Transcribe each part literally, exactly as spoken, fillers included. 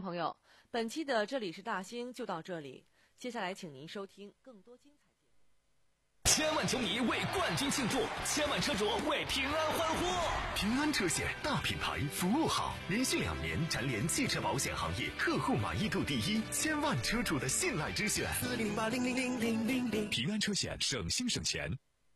朋友，本期的这里是大兴就到这里，接下来请您收听更多精彩节目。 千万球迷为冠军庆祝，千万车主为平安欢呼。 平安车险大品牌，服务好，连续两年蝉联汽车保险行业客户满意度第一，千万车主的信赖之选。 四零八零零零零零零， 平安车险，省心省钱。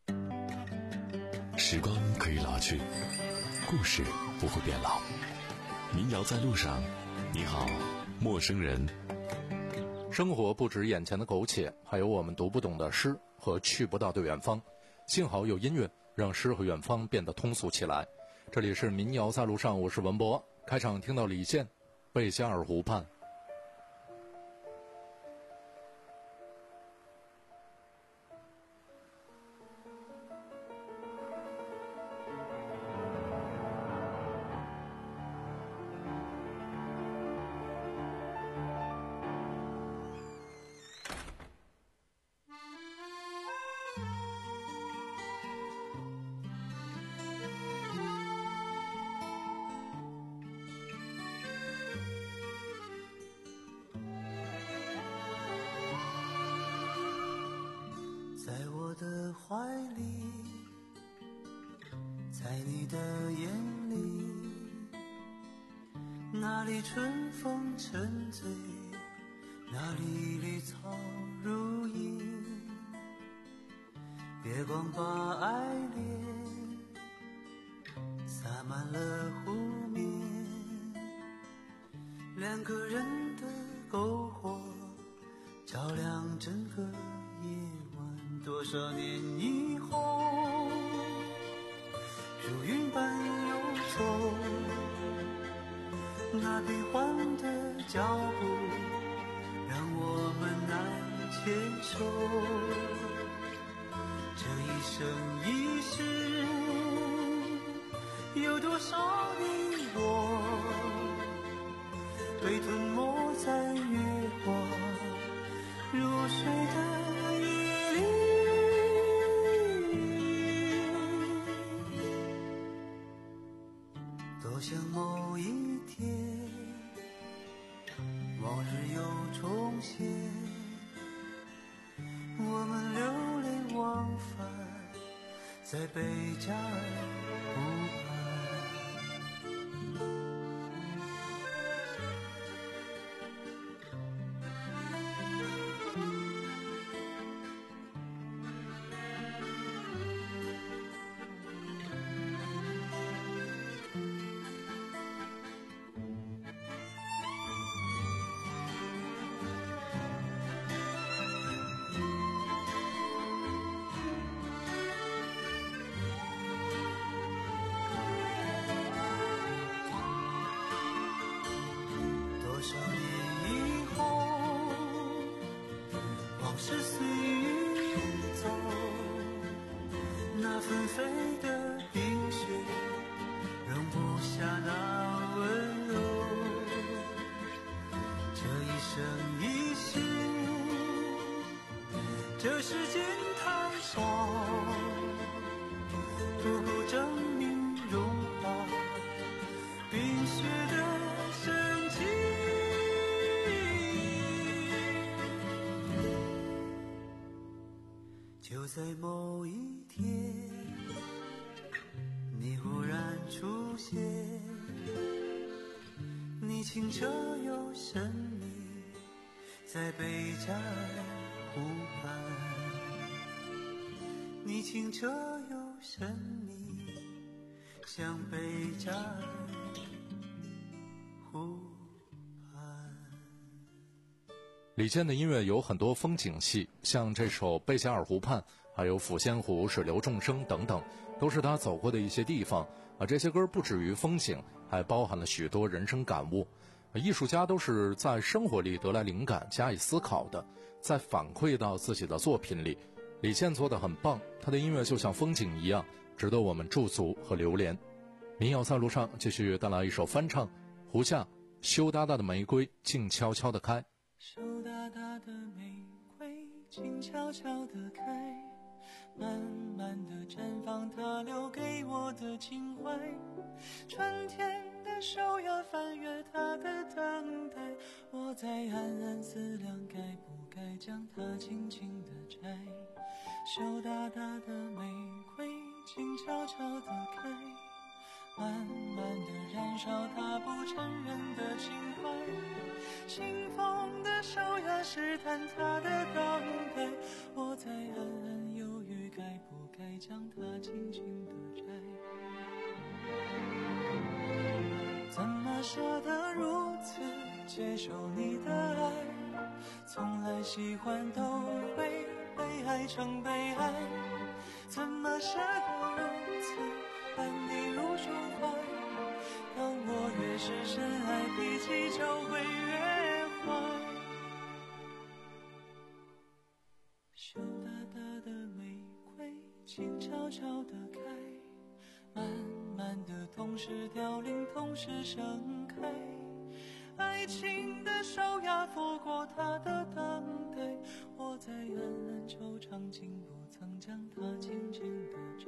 时光可以老去，故事不会变老。民谣在路上，你好，陌生人。 生活不止眼前的苟且，还有我们读不懂的诗和去不到的远方。幸好有音乐，让诗和远方变得通俗起来。这里是民谣在路上，我是文博。开场听到李健，贝加尔湖畔。 在我的怀里，在你的眼里，那里春风沉醉，那里绿草如茵，月光把爱恋洒满了湖面，两个人的篝火照亮整个夜晚。多少年以后，如云般游走，那变幻的脚步让我们难牵手。这一生一世，有多少你我被吞没在月光如水的夜里。多想某一天，往日又重现，我们流连忘返在贝加尔湖畔。纷飞的冰雪容不下那温柔，这一生一世，这世间太少，不够证明融化冰雪的神奇。就在某一天，你忽然出现，你清澈又神秘，在贝加尔湖畔。你清澈又神秘，像贝加尔湖畔。 李健的音乐有很多风景戏，像这首《贝加尔湖畔》，还有《抚仙湖》《水流众生》等等，都是他走过的一些地方。啊，这些歌不止于风景，还包含了许多人生感悟。艺术家都是在生活里得来灵感，加以思考的，再反馈到自己的作品里。李健做得很棒，他的音乐就像风景一样，值得我们驻足和流连。民谣在路上继续带来一首翻唱，胡夏，羞答答的玫瑰静悄悄地开。 羞答答的玫瑰静悄悄地开，慢慢地绽放它留给我的情怀。春天的手要翻越它的等待，我在暗暗思量该不该将它轻轻地摘。羞答答的玫瑰静悄悄地开，慢慢地燃烧它不承认的情怀。清风的手要试探它的等待，我在暗暗犹豫该不该将它轻轻地摘。怎么舍得如此接受你的爱，从来喜欢都会被爱成悲哀，怎么舍得如此把你入胸怀，当我越是深爱，脾气就会越坏。羞答答的玫瑰静悄悄地开，慢慢的同时凋零，同时盛开。爱情的手呀拂过它的等待，我在暗暗惆怅，竟不曾将它轻轻地摘。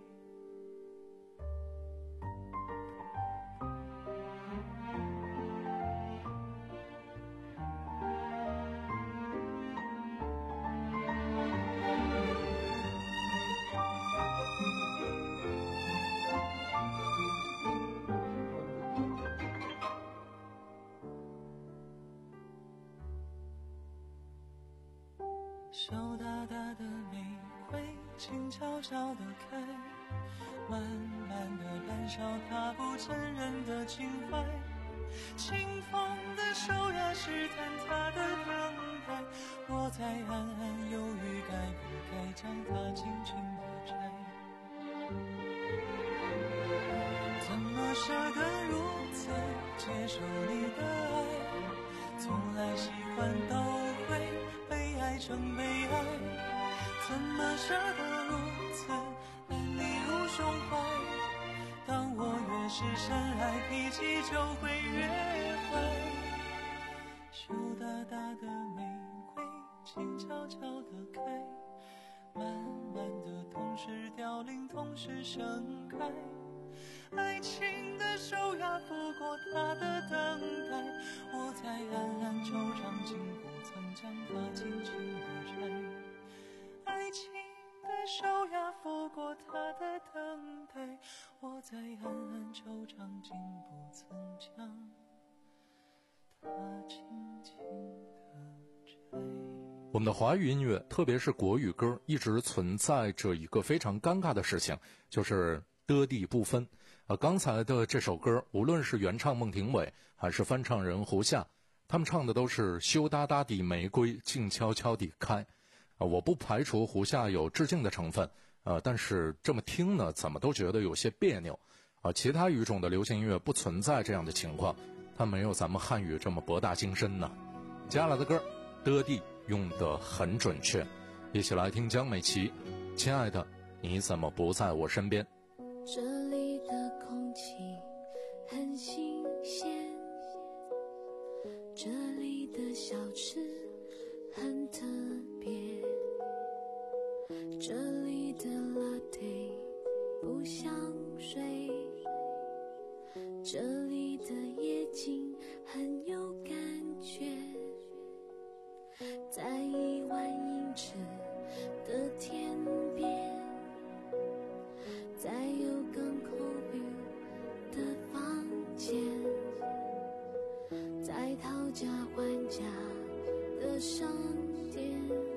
羞答答的玫瑰静悄悄地开，慢慢地燃烧它不承认的情怀。清风的手呀试探它的等待，我在暗暗犹豫该不该将它轻轻地摘。怎么舍得如此接受你的爱，从来喜欢都会被爱成悲哀，怎么舍得如此把你入胸怀，当我越是深爱，脾气就会越坏。羞答答的玫瑰静悄悄地开，慢慢的同时凋零，同时盛开。爱情的手呀拂过它的等待，我在暗暗惆怅，竟不曾将它轻轻地摘。爱情的手呀拂过它的等待，我在暗暗惆怅，竟不曾将它轻轻地摘。 我们的华语音乐，特别是国语歌，一直存在着一个非常尴尬的事情，就是的地不分。呃，刚才的这首歌，无论是原唱孟庭苇，还是翻唱人胡夏，他们唱的都是羞答答的玫瑰静悄悄地开。呃，我不排除胡夏有致敬的成分，呃，但是这么听呢，怎么都觉得有些别扭。啊、呃，其他语种的流行音乐不存在这样的情况，它没有咱们汉语这么博大精深呢。接下来的歌，的地用得很准确，一起来听江美琪，亲爱的，你怎么不在我身边？ 这里的空气很新鲜，这里的小吃很特别，这里的 latte 不像水，这里的夜景很有感觉，在一万英尺的天边，在有港口 view 的房间，在讨价还价的商店，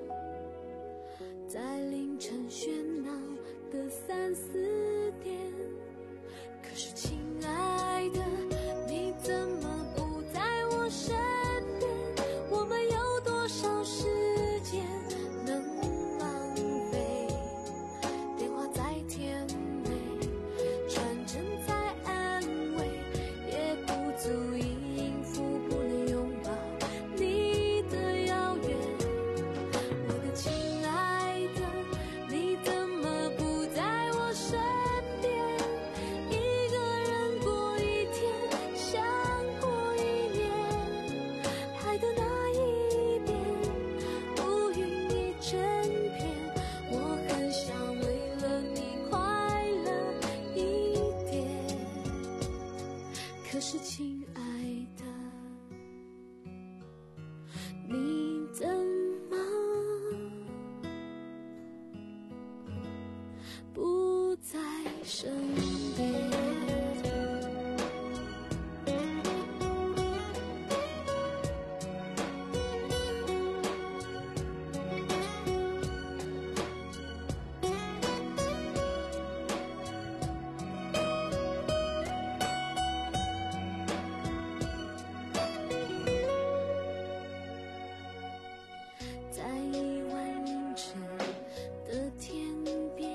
在凌晨喧闹的三四点。可是亲爱的，你怎么不在我身边？我们有多少时间能浪费？电话再甜美，传真再安慰，也不足以应付不能拥抱你的遥远。我的亲爱的，你怎么不在我身边？一个人过一天， 你怎么不在身边？在一万英尺的天边，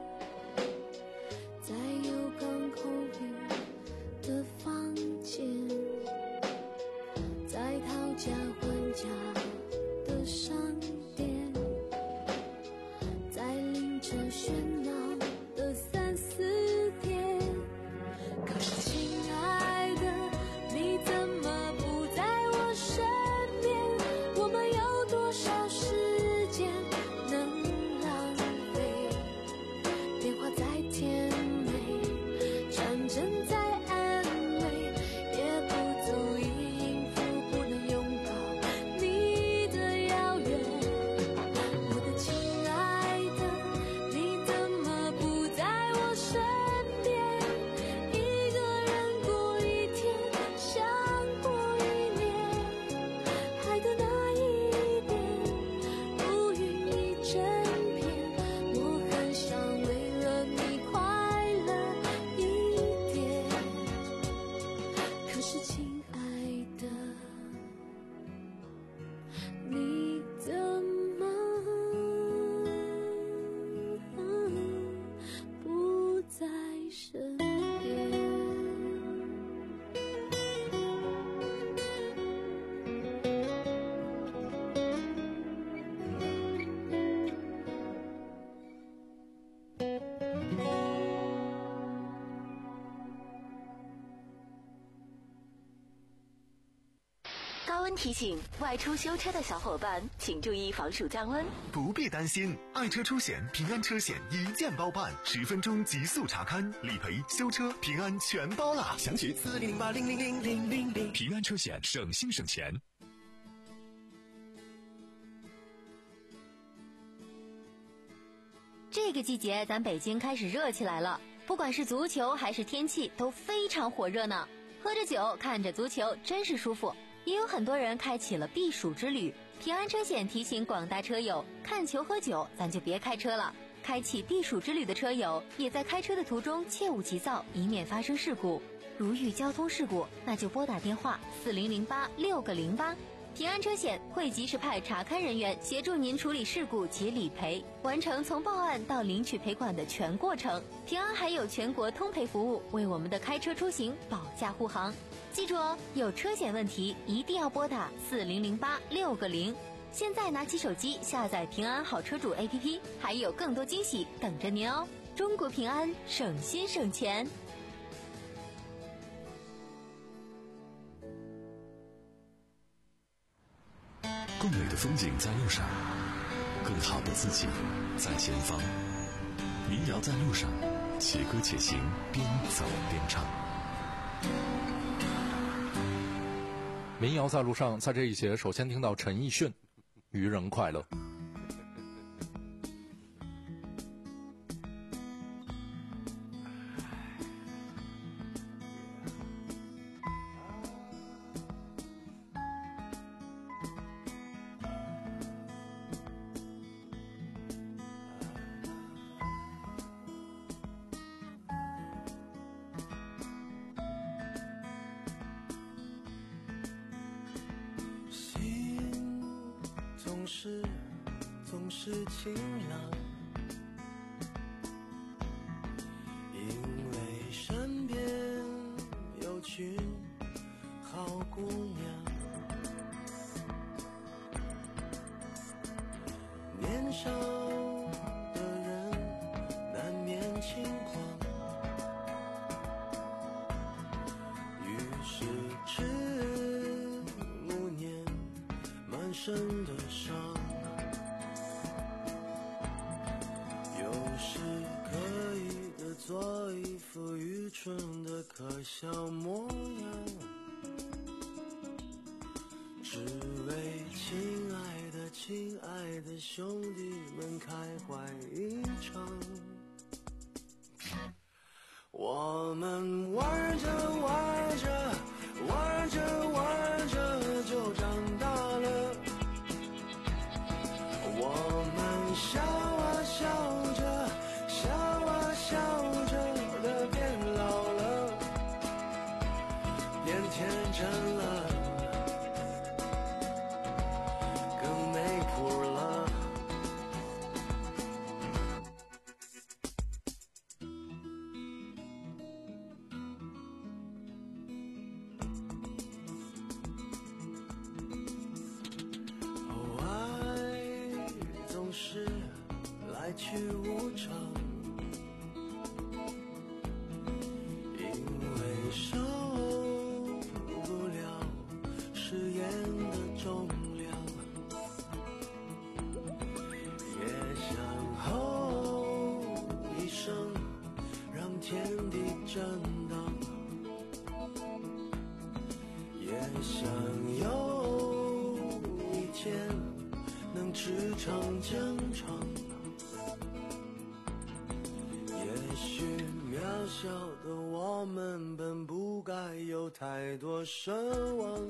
在有港口雨的房间，在讨价还价的商店，在凌晨喧闹的三四点。可是亲爱的，你怎么不在我身边？我们有多少时间能浪费？电话再甜美，传真再安慰，也不足以应付不能拥抱你的遥远。我的亲爱的，你怎么不在我身边？一个人过一天，像过一年，爱的那一点，乌云一整片。我很想为了你快乐一点，可是亲爱的，你怎么不在身边？ 高温提醒：外出修车的小伙伴，请注意防暑降温。 不必担心，爱车出险平安车险一键包办，十分钟极速查勘、理赔、修车，平安全包啦！详询四零零八零零零零零零。平安车险，省心省钱。 这个季节，咱北京开始热起来了，不管是足球还是天气，都非常火热呢。喝着酒，看着足球，真是舒服。也有很多人开启了避暑之旅。平安车险提醒广大车友，看球喝酒，咱就别开车了。开启避暑之旅的车友，也在开车的途中切勿急躁，以免发生事故。如遇交通事故，那就拨打电话四零零八六个零八。平安车险会及时派查勘人员协助您处理事故及理赔，完成从报案到领取赔款的全过程。平安还有全国通赔服务，为我们的开车出行保驾护航。记住哦，有车险问题一定要拨打四零零八六个零。现在拿起手机下载平安好车主 A P P， 还有更多惊喜等着您哦！中国平安，省心省钱。 更美的风景在路上，更好的自己在前方。民谣在路上，且歌且行，边走边唱。 民谣在路上，在这一节首先听到陈奕迅《愚人快乐》。 总是总是晴朗，因为身边有群好姑娘，年少的人难免轻狂，于是迟暮年满身的伤，有时刻意的做一副愚蠢的可笑模样，只为情兄弟们开怀一场。我们玩着玩着玩着玩着就长大了，我们笑啊笑着笑啊笑着的变老了，变天真了，更没谱了。来去无常，因为受不了誓言的重量，也想吼一声让天地震荡，也想有一天能驰骋疆场。也许渺小的我们本不该有太多奢望，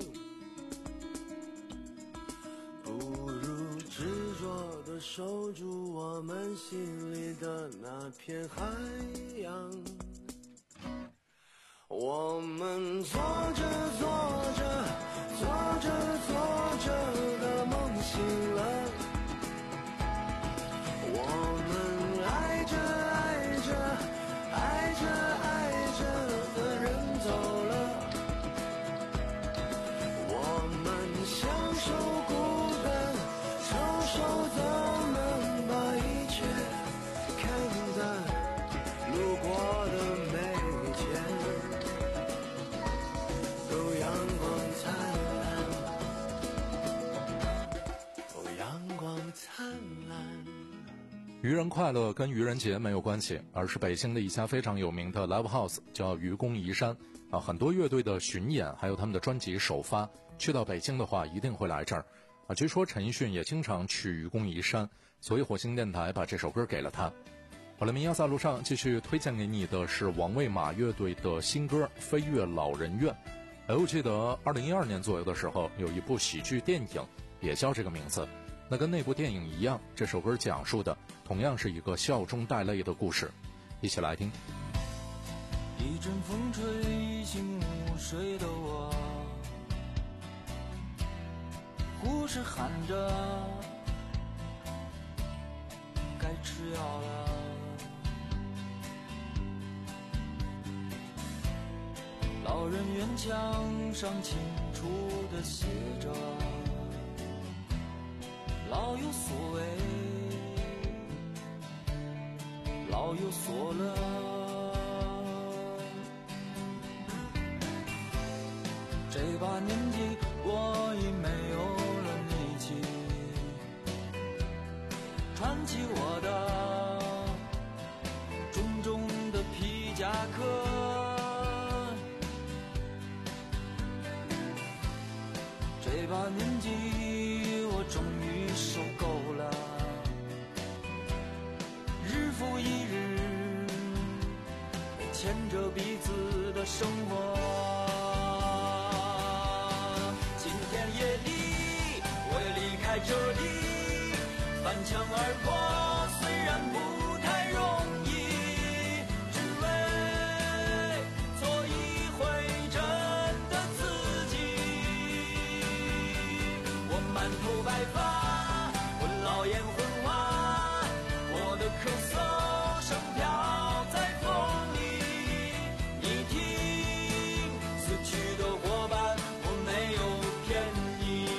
不如执着地守住我们心里的那片海洋。我们做着做着做着做着的梦醒了，我们爱着爱着爱着爱着的人走了，我们相守孤单，抽手怎能把一切看淡，路过的每天都阳光灿烂，都阳光灿烂。 愚人快乐跟愚人节没有关系，而是北京的一家非常有名的 live house 叫愚公移山啊，很多乐队的巡演还有他们的专辑首发，去到北京的话一定会来这儿啊。据说陈奕迅也经常去愚公移山，所以火星电台把这首歌给了他。好了，民谣在路上继续推荐给你的是王卫马乐队的新歌《飞越老人院》。哎，我记得二零一二年左右的时候，有一部喜剧电影也叫这个名字。那跟那部电影一样，这首歌讲述的同样是一个笑中带泪的故事，一起来听。 一阵风吹醒午睡的我，护士喊着该吃药了，老人院墙上清楚地写着老有所为，老有所乐。这把年纪，我已没有了力气穿起我的重重的皮夹克。这把年纪，我终于受够了日复一日牵着彼此的生活。今天夜里我要离开这里，翻墙而过，虽然不太容易，只为做一回真的自己。我满头白发，我老眼昏花，我的咳嗽声飘在风里。你听，死去的伙伴，我没有骗你。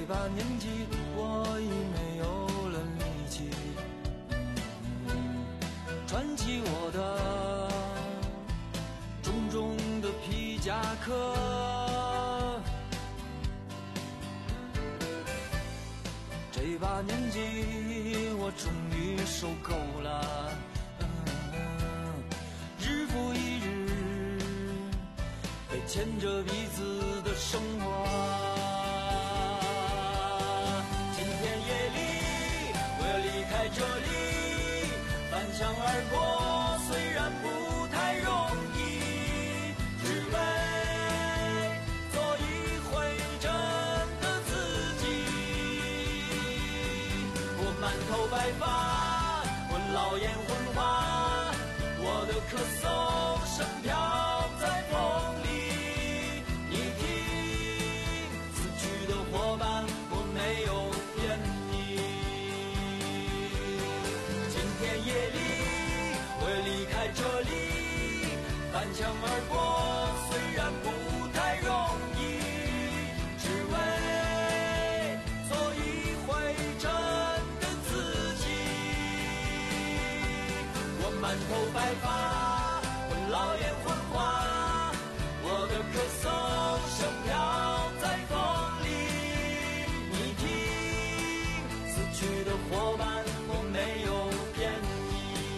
这把年纪我已没有了力气，穿起我的重重的皮夹克。这把年纪我终于受够了，嗯，日复一日被牵着鼻子的生活。今天夜里我要离开这里，翻墙而过，虽然不太容易，只为做一回真的自己。我满头白发，我老眼昏花，我的咳嗽声飘在风里。你听，死去的伙伴，我没有骗你。今天夜里我要离开这里，翻墙而过，虽然不太容易，只为做一回真的自己。我满头白发，我老眼昏花，我的咳嗽声飘在风里。你听，死去的伙伴，我没有骗你。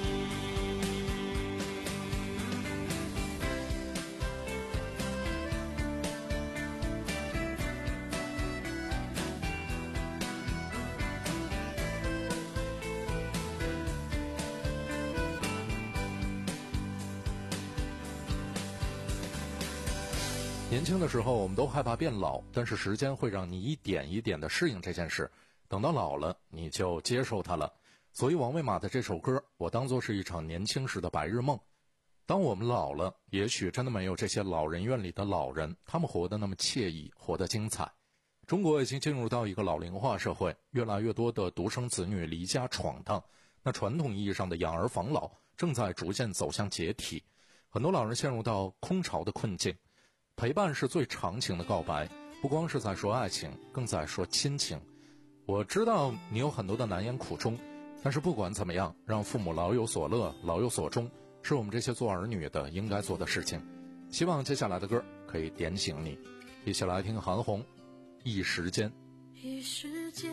年轻的时候我们都害怕变老，但是时间会让你一点一点的适应这件事，等到老了你就接受它了。所以王卫马的这首歌我当作是一场年轻时的白日梦。当我们老了，也许真的没有这些老人院里的老人，他们活得那么惬意，活得精彩。中国已经进入到一个老龄化社会，越来越多的独生子女离家闯荡，那传统意义上的养儿防老正在逐渐走向解体，很多老人陷入到空巢的困境。陪伴是最长情的告白，不光是在说爱情，更在说亲情。我知道你有很多的难言苦衷，但是不管怎么样，让父母老有所乐，老有所终，是我们这些做儿女的应该做的事情。希望接下来的歌可以点醒你。一起来听韩红《一时间》。 一时间，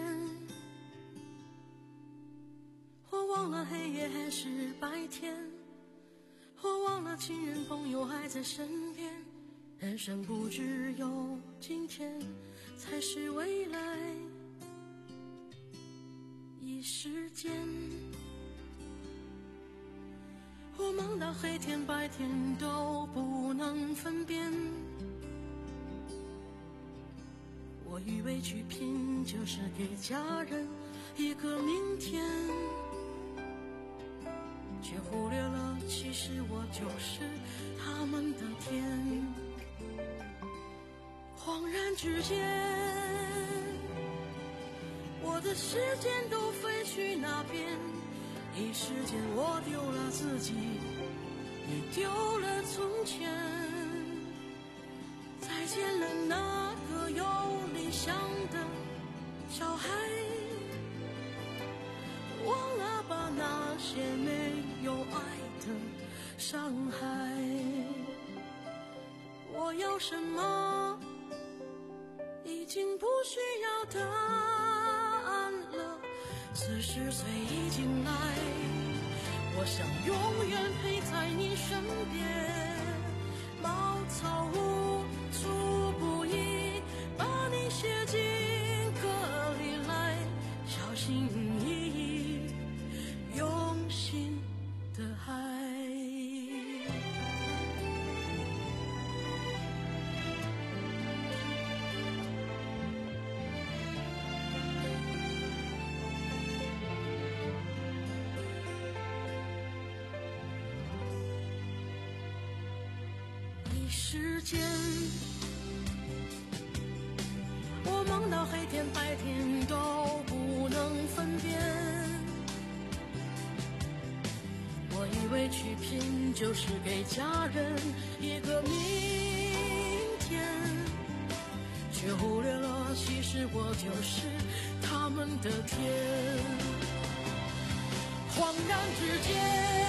我忘了黑夜还是白天，我忘了亲人朋友还在身边，人生不只有今天才是未来。一时间，我忙到黑天白天都不能分辨，我以为去拼就是给家人一个明天，却忽略了其实我就是他们的天。恍然之间，我的时间都飞去那边，一时间我丢了自己，也丢了从前，再见了那个有理想的小孩，忘了把那些没有爱的伤害。我要什么已经不需要答案了，四十岁已经来，我想永远陪在你身边，茅草屋粗布衣，把你写进歌里来，小心翼翼用心的爱。一时间，我忙到黑天白天都不能分辨，我以为去拼就是给家人一个明天，却却忽略了其实我就是他们的天。恍然之间，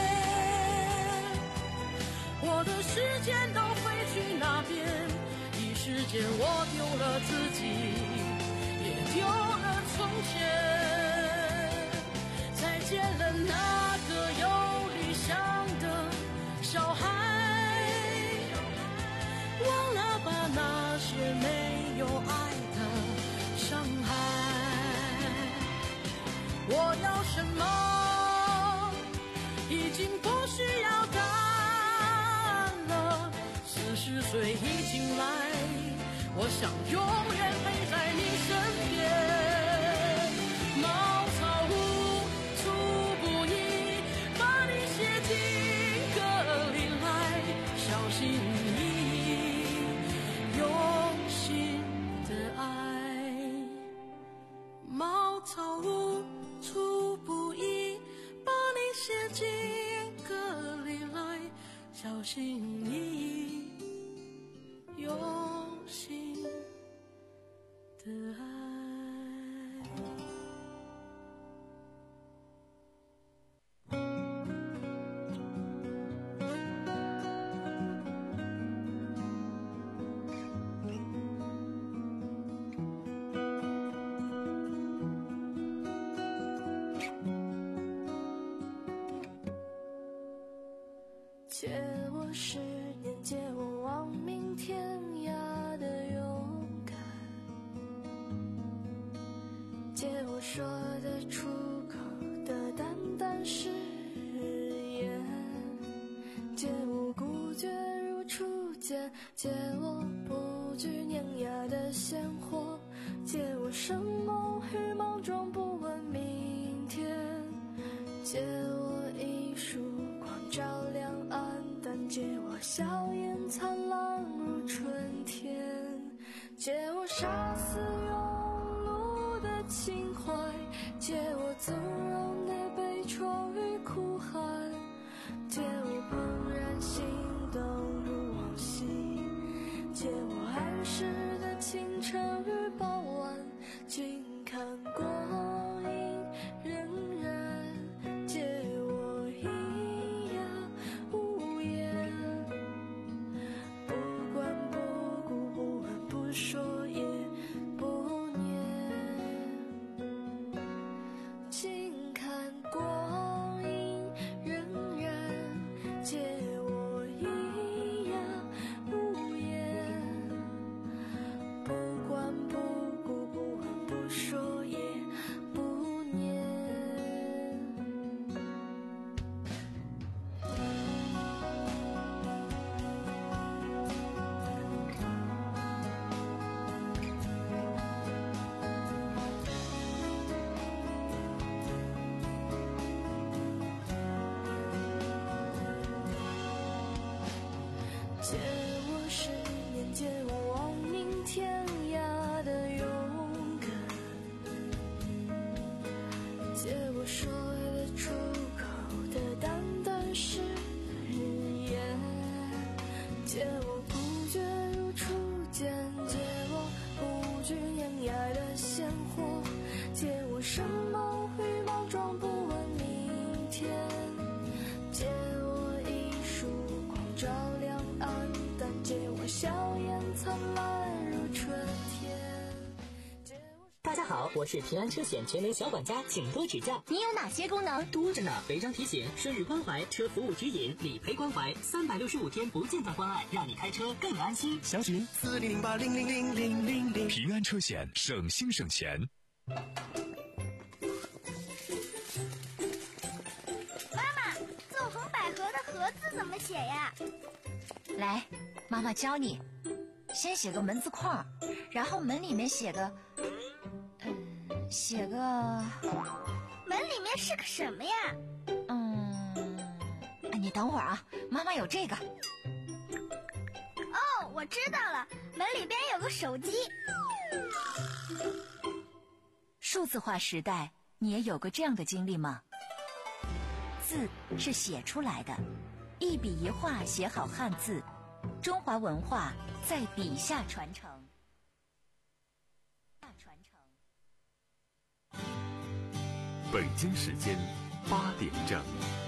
我的时间都飞去那边，一时间我丢了自己，也丢了从前，再见了那个有理想的小孩，忘了吧那些没有爱的伤害。我要什么已经不需要答案了，四十岁已经来，我想永远陪在你身边。茅草屋粗布衣，把你写进歌里来，小心翼翼，用心的爱。茅草屋粗布衣，把你写进歌里来，小心翼翼，用心的爱。借我十年，借我亡命天涯的勇敢，借我说得出口的淡淡誓言，借我孤绝如初见，借我不惧碾压的鲜活，借我生猛与莽撞，不问明天，借我一束光照亮暗淡，借我笑颜灿烂如春天，借我杀死庸碌的情怀，借我纵容的悲怆与哭喊，借我怦然心动如往昔，借我安适的清晨与傍晚，静看光阴荏苒，借我咿呀无言，不管不顾，不问不说也不念，静看光阴荏苒，借我咿呀无言，不管不顾，不问不说也不念。借我十年，借我亡命天涯的勇敢，借我说得出口的淡淡誓言，借我孤绝如初见，借我不惧碾压的鲜活，借我生猛与莽撞，不问明天，借我一束光照亮暗淡，借我笑颜灿烂如春天。 大家好，我是平安车险全能小管家，请多指教。 你有哪些功能？ 多着呢，违章提醒、顺日关怀、车服务指引、理赔关怀，三百六十五天不间断关爱，让你开车更安心。 详询四零零八零零零零零零。平安车险，省心省钱。 妈妈，纵横捭阖的阖字怎么写呀？ 来，妈妈教你。先写个门字框，然后门里面写个，嗯，写个。 门里面是个什么呀？ 嗯，你等会儿啊，妈妈有这个。 哦，我知道了，门里边有个手机。 数字化时代，你也有过这样的经历吗？字是写出来的，一笔一画写好汉字，中华文化在笔下传承。 传承。 北京时间八点整。